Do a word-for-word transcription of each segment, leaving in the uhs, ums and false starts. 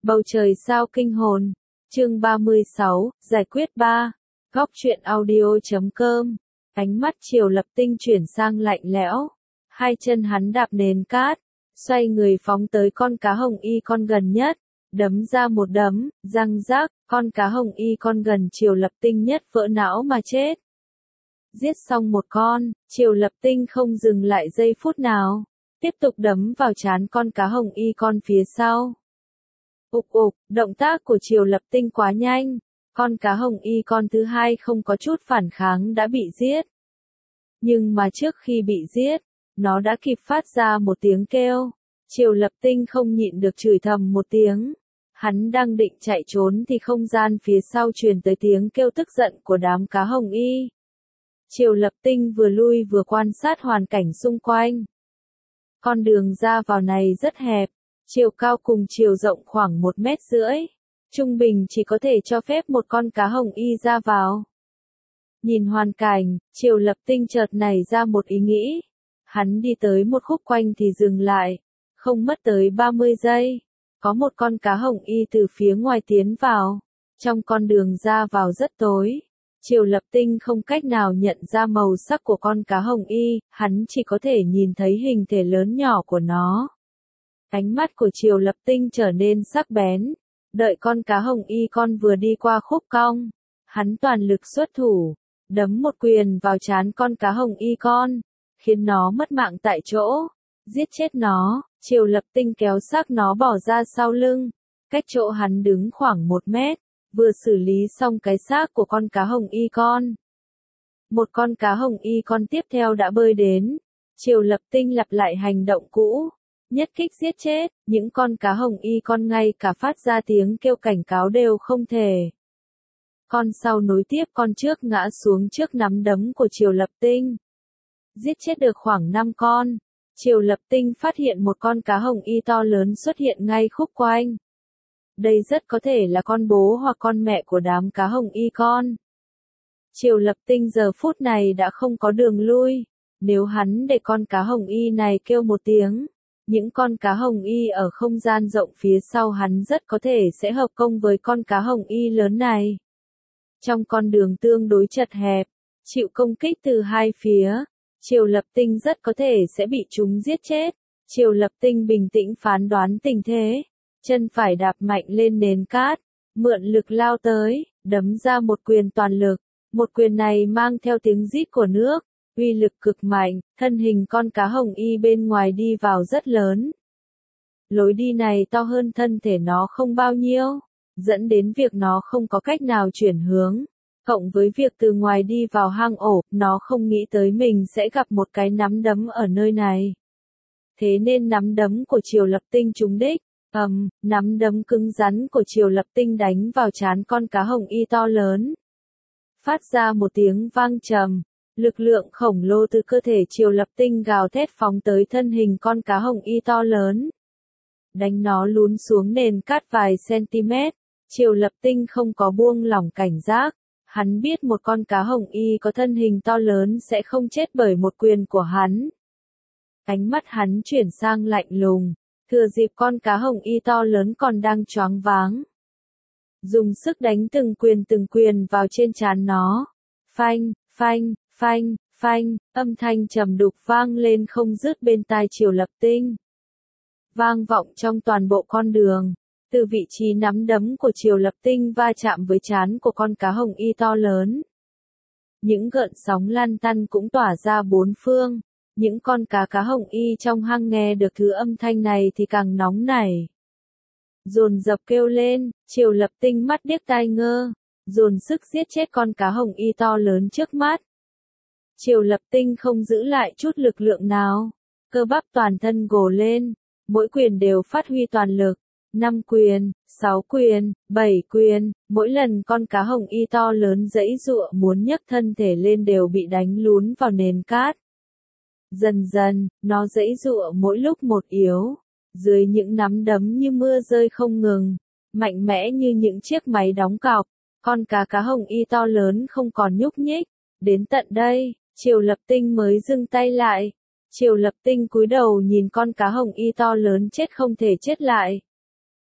Bầu trời sao kinh hồn. Chương ba mươi sáu, giải quyết ba. Góc truyện audio chấm com. Ánh mắt Triều Lập Tinh chuyển sang lạnh lẽo. Hai chân hắn đạp nền cát, xoay người phóng tới con cá hồng y con gần nhất, đấm ra một đấm, răng rác, con cá hồng y con gần Triều Lập Tinh nhất vỡ não mà chết. Giết xong một con, Triều Lập Tinh không dừng lại giây phút nào, tiếp tục đấm vào trán con cá hồng y con phía sau. Ục ục, động tác của Triều Lập Tinh quá nhanh, con cá hồng y con thứ hai không có chút phản kháng đã bị giết. Nhưng mà trước khi bị giết, nó đã kịp phát ra một tiếng kêu. Triều Lập Tinh không nhịn được chửi thầm một tiếng. Hắn đang định chạy trốn thì không gian phía sau truyền tới tiếng kêu tức giận của đám cá hồng y. Triều Lập Tinh vừa lui vừa quan sát hoàn cảnh xung quanh. Con đường ra vào này rất hẹp, chiều cao cùng chiều rộng khoảng một mét rưỡi. Trung bình chỉ có thể cho phép một con cá hồng y ra vào. Nhìn hoàn cảnh, Triều Lập Tinh chợt nảy ra một ý nghĩ. Hắn đi tới một khúc quanh thì dừng lại. Không mất tới ba mươi giây. Có một con cá hồng y từ phía ngoài tiến vào. Trong con đường ra vào rất tối. Triều Lập Tinh không cách nào nhận ra màu sắc của con cá hồng y, hắn chỉ có thể nhìn thấy hình thể lớn nhỏ của nó. Ánh mắt của Triều Lập Tinh trở nên sắc bén. Đợi con cá hồng y con vừa đi qua khúc cong, hắn toàn lực xuất thủ, đấm một quyền vào trán con cá hồng y con, khiến nó mất mạng tại chỗ. Giết chết nó, Triều Lập Tinh kéo xác nó bỏ ra sau lưng, cách chỗ hắn đứng khoảng một mét, vừa xử lý xong cái xác của con cá hồng y con. Một con cá hồng y con tiếp theo đã bơi đến, Triều Lập Tinh lặp lại hành động cũ. Nhất kích giết chết, những con cá hồng y con ngay cả phát ra tiếng kêu cảnh cáo đều không thể. Con sau nối tiếp con trước ngã xuống trước nắm đấm của Triều Lập Tinh. Giết chết được khoảng năm con, Triều Lập Tinh phát hiện một con cá hồng y to lớn xuất hiện ngay khúc quanh. Đây rất có thể là con bố hoặc con mẹ của đám cá hồng y con. Triều Lập Tinh giờ phút này đã không có đường lui, nếu hắn để con cá hồng y này kêu một tiếng. Những con cá hồng y ở không gian rộng phía sau hắn rất có thể sẽ hợp công với con cá hồng y lớn này. Trong con đường tương đối chật hẹp, chịu công kích từ hai phía, Triều Lập Tinh rất có thể sẽ bị chúng giết chết. Triều Lập Tinh bình tĩnh phán đoán tình thế, chân phải đạp mạnh lên nền cát, mượn lực lao tới, đấm ra một quyền toàn lực. Một quyền này mang theo tiếng rít của nước. Uy lực cực mạnh, thân hình con cá hồng y bên ngoài đi vào rất lớn. Lối đi này to hơn thân thể nó không bao nhiêu, dẫn đến việc nó không có cách nào chuyển hướng. Cộng với việc từ ngoài đi vào hang ổ, nó không nghĩ tới mình sẽ gặp một cái nắm đấm ở nơi này. Thế nên nắm đấm của Triều Lập Tinh trúng đích, ầm, um, nắm đấm cứng rắn của Triều Lập Tinh đánh vào trán con cá hồng y to lớn. Phát ra một tiếng vang trầm. Lực lượng khổng lồ từ cơ thể Triều Lập Tinh gào thét phóng tới thân hình con cá hồng y to lớn. Đánh nó lún xuống nền cát vài cm. Triều Lập Tinh không có buông lỏng cảnh giác. Hắn biết một con cá hồng y có thân hình to lớn sẽ không chết bởi một quyền của hắn. Ánh mắt hắn chuyển sang lạnh lùng. Thừa dịp con cá hồng y to lớn còn đang choáng váng. Dùng sức đánh từng quyền từng quyền vào trên trán nó. Phanh, phanh. Phanh, phanh, âm thanh trầm đục vang lên không dứt bên tai Triều Lập Tinh. Vang vọng trong toàn bộ con đường, từ vị trí nắm đấm của Triều Lập Tinh va chạm với trán của con cá hồng y to lớn. Những gợn sóng lan tăn cũng tỏa ra bốn phương, những con cá cá hồng y trong hang nghe được thứ âm thanh này thì càng nóng nảy. Dồn dập kêu lên, Triều Lập Tinh mắt điếc tai ngơ, dồn sức giết chết con cá hồng y to lớn trước mắt. Triều Lập Tinh không giữ lại chút lực lượng nào, cơ bắp toàn thân gồ lên, mỗi quyền đều phát huy toàn lực, năm quyền, sáu quyền, bảy quyền, mỗi lần con cá hồng y to lớn giãy giụa muốn nhấc thân thể lên đều bị đánh lún vào nền cát. Dần dần, nó giãy giụa mỗi lúc một yếu, dưới những nắm đấm như mưa rơi không ngừng, mạnh mẽ như những chiếc máy đóng cọc, con cá cá hồng y to lớn không còn nhúc nhích. Đến tận đây, Triều Lập Tinh mới dừng tay lại. Triều Lập Tinh cúi đầu nhìn con cá hồng y to lớn chết không thể chết lại.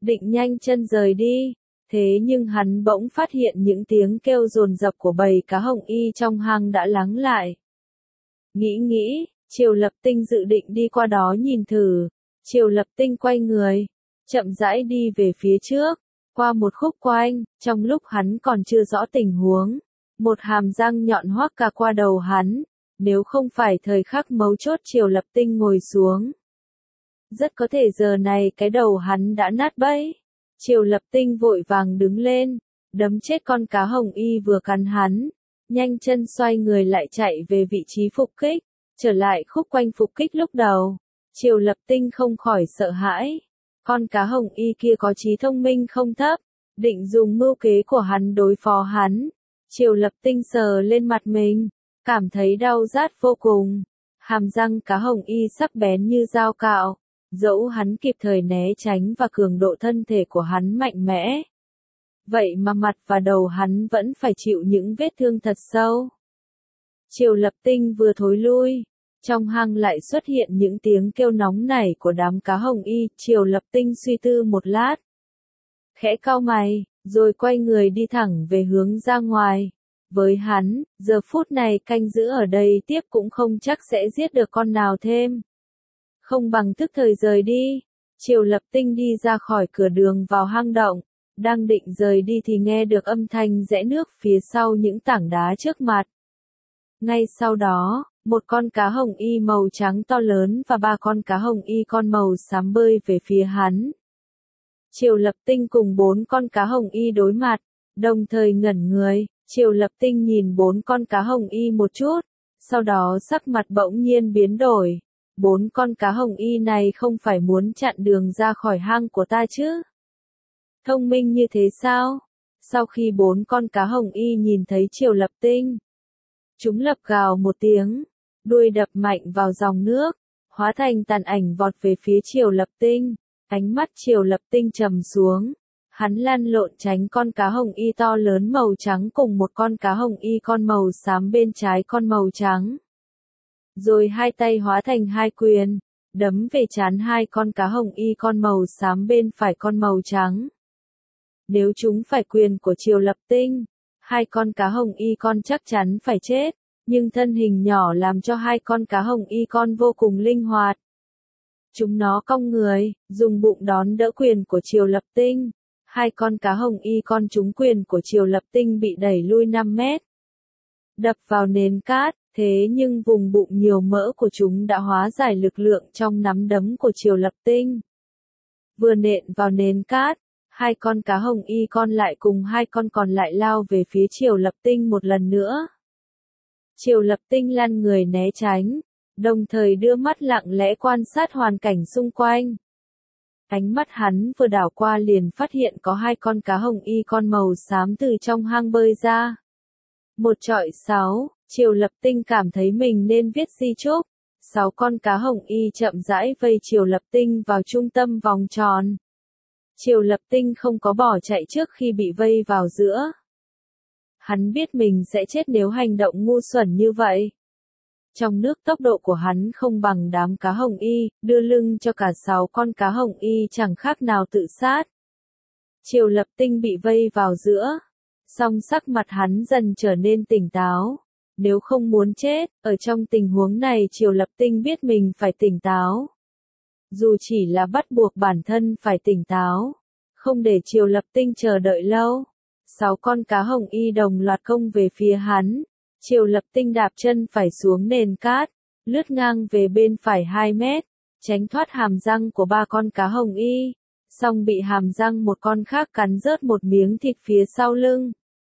định nhanh chân rời đi. Thế nhưng hắn bỗng phát hiện những tiếng kêu dồn dập của bầy cá hồng y trong hang đã lắng lại. Nghĩ nghĩ, Triều Lập Tinh dự định đi qua đó nhìn thử. Triều Lập Tinh quay người, chậm rãi đi về phía trước, qua một khúc quanh, trong lúc hắn còn chưa rõ tình huống. Một hàm răng nhọn hoác cả qua đầu hắn, nếu không phải thời khắc mấu chốt Triều Lập Tinh ngồi xuống. Rất có thể giờ này cái đầu hắn đã nát bấy. Triều Lập Tinh vội vàng đứng lên, đấm chết con cá hồng y vừa cắn hắn, nhanh chân xoay người lại chạy về vị trí phục kích, trở lại khúc quanh phục kích lúc đầu. Triều Lập Tinh không khỏi sợ hãi, con cá hồng y kia có trí thông minh không thấp, định dùng mưu kế của hắn đối phó hắn. Triều Lập Tinh sờ lên mặt mình, cảm thấy đau rát vô cùng, hàm răng cá hồng y sắc bén như dao cạo. Dẫu hắn kịp thời né tránh và cường độ thân thể của hắn mạnh mẽ, vậy mà mặt và đầu hắn vẫn phải chịu những vết thương thật sâu. Triều Lập Tinh vừa thối lui, trong hang lại xuất hiện những tiếng kêu nóng nảy của đám cá hồng y. Triều Lập Tinh suy tư một lát, khẽ cau mày, rồi quay người đi thẳng về hướng ra ngoài. Với hắn, giờ phút này canh giữ ở đây tiếp cũng không chắc sẽ giết được con nào thêm. Không bằng tức thời rời đi. Triều Lập Tinh đi ra khỏi cửa đường vào hang động, đang định rời đi thì nghe được âm thanh rẽ nước phía sau những tảng đá trước mặt. Ngay sau đó, một con cá hồng y màu trắng to lớn và ba con cá hồng y con màu xám bơi về phía hắn. Triều Lập Tinh cùng bốn con cá hồng y đối mặt, đồng thời ngẩn người. Triều Lập Tinh nhìn bốn con cá hồng y một chút, sau đó sắc mặt bỗng nhiên biến đổi. Bốn con cá hồng y này không phải muốn chặn đường ra khỏi hang của ta chứ? Thông minh như thế sao? Sau khi bốn con cá hồng y nhìn thấy Triều Lập Tinh, chúng lập gào một tiếng, đuôi đập mạnh vào dòng nước, hóa thành tàn ảnh vọt về phía Triều Lập Tinh. Ánh mắt Triều Lập Tinh trầm xuống, hắn lăn lộn tránh con cá hồng y to lớn màu trắng cùng một con cá hồng y con màu xám bên trái con màu trắng. Rồi hai tay hóa thành hai quyền, đấm về trán hai con cá hồng y con màu xám bên phải con màu trắng. Nếu chúng phải quyền của Triều Lập Tinh, hai con cá hồng y con chắc chắn phải chết, nhưng thân hình nhỏ làm cho hai con cá hồng y con vô cùng linh hoạt. Chúng nó cong người, dùng bụng đón đỡ quyền của Triều Lập Tinh. Hai con cá hồng y con trúng quyền của Triều Lập Tinh bị đẩy lui năm mét. Đập vào nền cát. Thế nhưng vùng bụng nhiều mỡ của chúng đã hóa giải lực lượng trong nắm đấm của Triều Lập Tinh. Vừa nện vào nền cát, hai con cá hồng y con lại cùng hai con còn lại lao về phía Triều Lập Tinh một lần nữa. Triều Lập Tinh lăn người né tránh, đồng thời đưa mắt lặng lẽ quan sát hoàn cảnh xung quanh. Ánh mắt hắn vừa đảo qua liền phát hiện có hai con cá hồng y con màu xám từ trong hang bơi ra. Một trọi sáu. Triều Lập Tinh cảm thấy mình nên viết di chúc. Sáu con cá hồng y chậm rãi vây Triều Lập Tinh vào trung tâm vòng tròn. Triều Lập Tinh không có bỏ chạy trước khi bị vây vào giữa. Hắn biết mình sẽ chết nếu hành động ngu xuẩn như vậy. Trong nước tốc độ của hắn không bằng đám cá hồng y, đưa lưng cho cả sáu con cá hồng y chẳng khác nào tự sát. Triều Lập Tinh bị vây vào giữa, song sắc mặt hắn dần trở nên tỉnh táo. Nếu không muốn chết, ở trong tình huống này Triều Lập Tinh biết mình phải tỉnh táo. Dù chỉ là bắt buộc bản thân phải tỉnh táo, không để Triều Lập Tinh chờ đợi lâu. Sáu con cá hồng y đồng loạt công về phía hắn. Triều Lập Tinh đạp chân phải xuống nền cát, lướt ngang về bên phải hai mét, tránh thoát hàm răng của ba con cá hồng y, song bị hàm răng một con khác cắn rớt một miếng thịt phía sau lưng.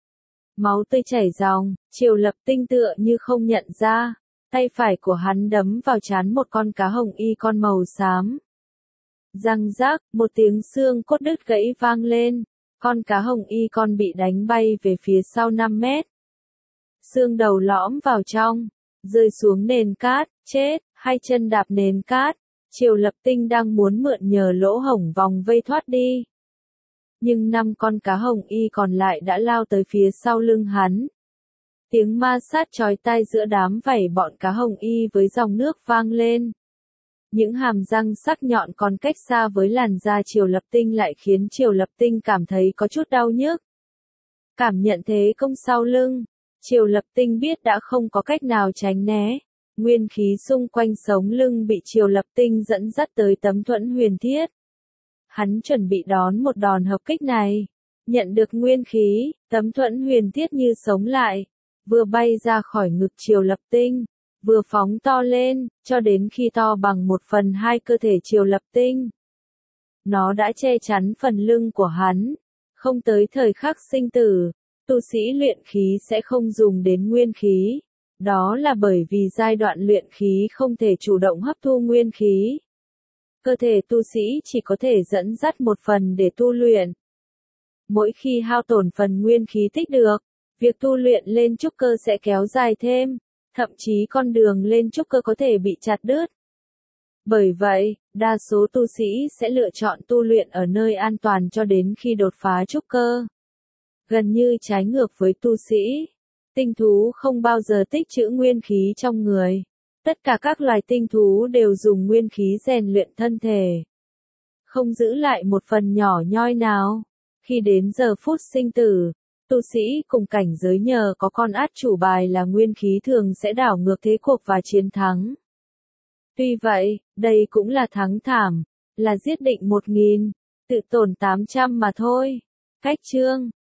Máu tươi chảy ròng, Triều Lập Tinh tựa như không nhận ra, tay phải của hắn đấm vào trán một con cá hồng y con màu xám. Răng rác, một tiếng xương cốt đứt gãy vang lên, con cá hồng y con bị đánh bay về phía sau năm mét. Xương đầu lõm vào trong, rơi xuống nền cát, chết, hai chân đạp nền cát. Triều Lập Tinh đang muốn mượn nhờ lỗ hổng vòng vây thoát đi. Nhưng năm con cá hồng y còn lại đã lao tới phía sau lưng hắn. Tiếng ma sát chói tai giữa đám vảy bọn cá hồng y với dòng nước vang lên. Những hàm răng sắc nhọn còn cách xa với làn da Triều Lập Tinh lại khiến Triều Lập Tinh cảm thấy có chút đau nhức. Cảm nhận thế công sau lưng, Triều Lập Tinh biết đã không có cách nào tránh né. Nguyên khí xung quanh sống lưng bị Triều Lập Tinh dẫn dắt tới tấm thuẫn huyền thiết. Hắn chuẩn bị đón một đòn hợp kích này. Nhận được nguyên khí, tấm thuẫn huyền thiết như sống lại, vừa bay ra khỏi ngực Triều Lập Tinh, vừa phóng to lên, cho đến khi to bằng một phần hai cơ thể Triều Lập Tinh. Nó đã che chắn phần lưng của hắn. Không tới thời khắc sinh tử, tu sĩ luyện khí sẽ không dùng đến nguyên khí. Đó là bởi vì giai đoạn luyện khí không thể chủ động hấp thu nguyên khí. Cơ thể tu sĩ chỉ có thể dẫn dắt một phần để tu luyện. Mỗi khi hao tổn phần nguyên khí tích được, việc tu luyện lên trúc cơ sẽ kéo dài thêm, thậm chí con đường lên trúc cơ có thể bị chặt đứt. Bởi vậy, đa số tu sĩ sẽ lựa chọn tu luyện ở nơi an toàn cho đến khi đột phá trúc cơ. Gần như trái ngược với tu sĩ, tinh thú không bao giờ tích trữ nguyên khí trong người. Tất cả các loài tinh thú đều dùng nguyên khí rèn luyện thân thể, không giữ lại một phần nhỏ nhoi nào. Khi đến giờ phút sinh tử, tu sĩ cùng cảnh giới nhờ có con át chủ bài là nguyên khí thường sẽ đảo ngược thế cuộc và chiến thắng. Tuy vậy, đây cũng là thắng thảm, là giết định một nghìn, tự tổn tám trăm mà thôi. Cách chương